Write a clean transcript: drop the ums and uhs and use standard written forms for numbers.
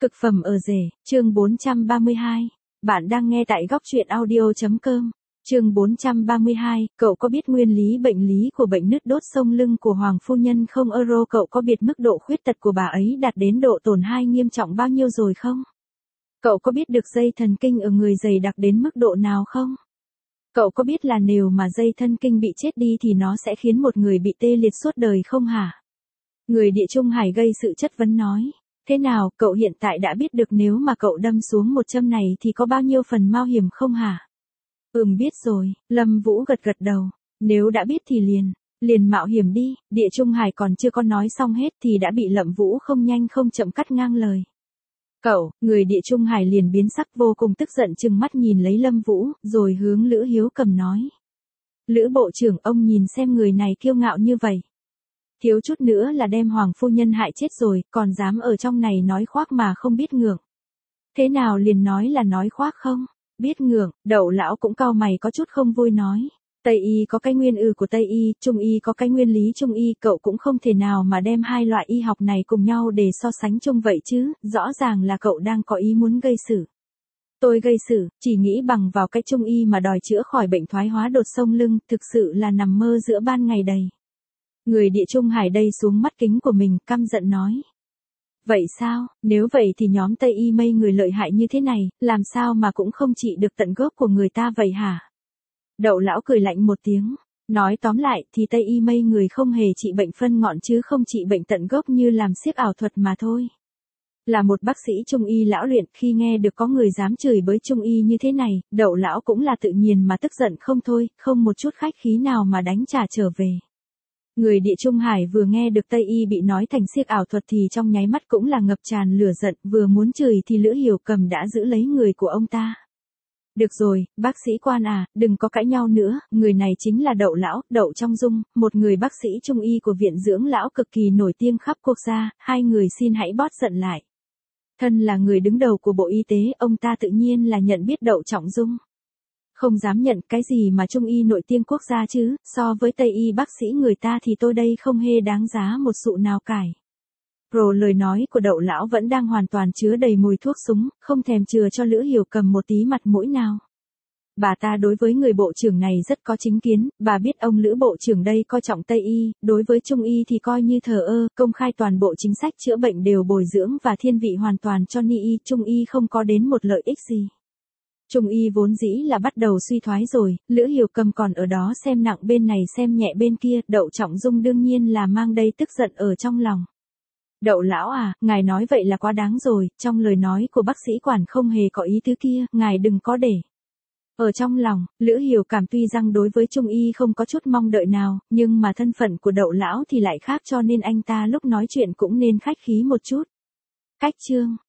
Cực phẩm ở rể, chương 432. Bạn đang nghe tại góc truyện audio.com. Chương 432, cậu có biết nguyên lý bệnh lý của bệnh nứt đốt sống lưng của Hoàng phu nhân không? Cậu có biết mức độ khuyết tật của bà ấy đạt đến độ tổn hại nghiêm trọng bao nhiêu rồi không? Cậu có biết được dây thần kinh ở người dày đặc đến mức độ nào không? Cậu có biết là nếu mà dây thần kinh bị chết đi thì nó sẽ khiến một người bị tê liệt suốt đời không hả? Người Địa Trung Hải gây sự chất vấn nói. Thế nào, cậu hiện tại đã biết được nếu mà cậu đâm xuống một châm này thì có bao nhiêu phần mạo hiểm không hả? Biết rồi, Lâm Vũ gật gật đầu. Nếu đã biết thì liền mạo hiểm đi. Địa Trung Hải còn chưa có nói xong hết thì đã bị Lâm Vũ không nhanh không chậm cắt ngang lời. Cậu, người Địa Trung Hải liền biến sắc vô cùng tức giận trừng mắt nhìn lấy Lâm Vũ, rồi hướng Lữ Hiếu Cầm nói. Lữ bộ trưởng, ông nhìn xem người này kiêu ngạo như vậy. Thiếu chút nữa là đem Hoàng phu nhân hại chết rồi, còn dám ở trong này nói khoác mà không biết ngượng. Thế nào liền nói là nói khoác không? Biết ngượng, Đậu lão cũng cau mày có chút không vui nói. Tây y có cái nguyên của Tây y, Trung y có cái nguyên lý Trung y, cậu cũng không thể nào mà đem hai loại y học này cùng nhau để so sánh chung vậy chứ, rõ ràng là cậu đang có ý muốn gây sự. Tôi gây sự, chỉ nghĩ bằng vào cái Trung y mà đòi chữa khỏi bệnh thoái hóa đột sống lưng, thực sự là nằm mơ giữa ban ngày đầy. Người Địa Trung Hải đây xuống mắt kính của mình, căm giận nói. Vậy sao, nếu vậy thì nhóm Tây y mây người lợi hại như thế này, làm sao mà cũng không trị được tận gốc của người ta vậy hả? Đậu lão cười lạnh một tiếng, nói tóm lại thì Tây y mây người không hề trị bệnh phân ngọn chứ không trị bệnh tận gốc như làm xiếc ảo thuật mà thôi. Là một bác sĩ Trung y lão luyện, khi nghe được có người dám chửi bới Trung y như thế này, Đậu lão cũng là tự nhiên mà tức giận không thôi, không một chút khách khí nào mà đánh trả trở về. Người Địa Trung Hải vừa nghe được Tây y bị nói thành xiếc ảo thuật thì trong nháy mắt cũng là ngập tràn lửa giận, vừa muốn chửi thì Lữ Hiểu Cầm đã giữ lấy người của ông ta. Được rồi, bác sĩ quan à, đừng có cãi nhau nữa, người này chính là Đậu lão, Đậu Trong Dung, một người bác sĩ Trung y của viện dưỡng lão cực kỳ nổi tiếng khắp quốc gia, hai người xin hãy bớt giận lại. Thân là người đứng đầu của Bộ Y tế, ông ta tự nhiên là nhận biết Đậu Trọng Dung. Không dám nhận cái gì mà Trung y nổi tiếng quốc gia chứ, so với Tây y bác sĩ người ta thì tôi đây không hề đáng giá một xu nào cải. Lời nói của Đậu lão vẫn đang hoàn toàn chứa đầy mùi thuốc súng, không thèm chừa cho Lữ Hiểu Cầm một tí mặt mũi nào. Bà ta đối với người bộ trưởng này rất có chính kiến, bà biết ông Lữ bộ trưởng đây coi trọng Tây y, đối với Trung y thì coi như thờ ơ, công khai toàn bộ chính sách chữa bệnh đều bồi dưỡng và thiên vị hoàn toàn cho Ni y, Trung y không có đến một lợi ích gì. Trung y vốn dĩ là bắt đầu suy thoái rồi, Lữ Hiểu Cầm còn ở đó xem nặng bên này xem nhẹ bên kia, Đậu Trọng Dung đương nhiên là mang đầy tức giận ở trong lòng. Đậu lão à, ngài nói vậy là quá đáng rồi, trong lời nói của bác sĩ quản không hề có ý tứ kia, ngài đừng có để. Ở trong lòng, Lữ Hiểu Cảm tuy rằng đối với Trung y không có chút mong đợi nào, nhưng mà thân phận của Đậu lão thì lại khác cho nên anh ta lúc nói chuyện cũng nên khách khí một chút. Cách chương,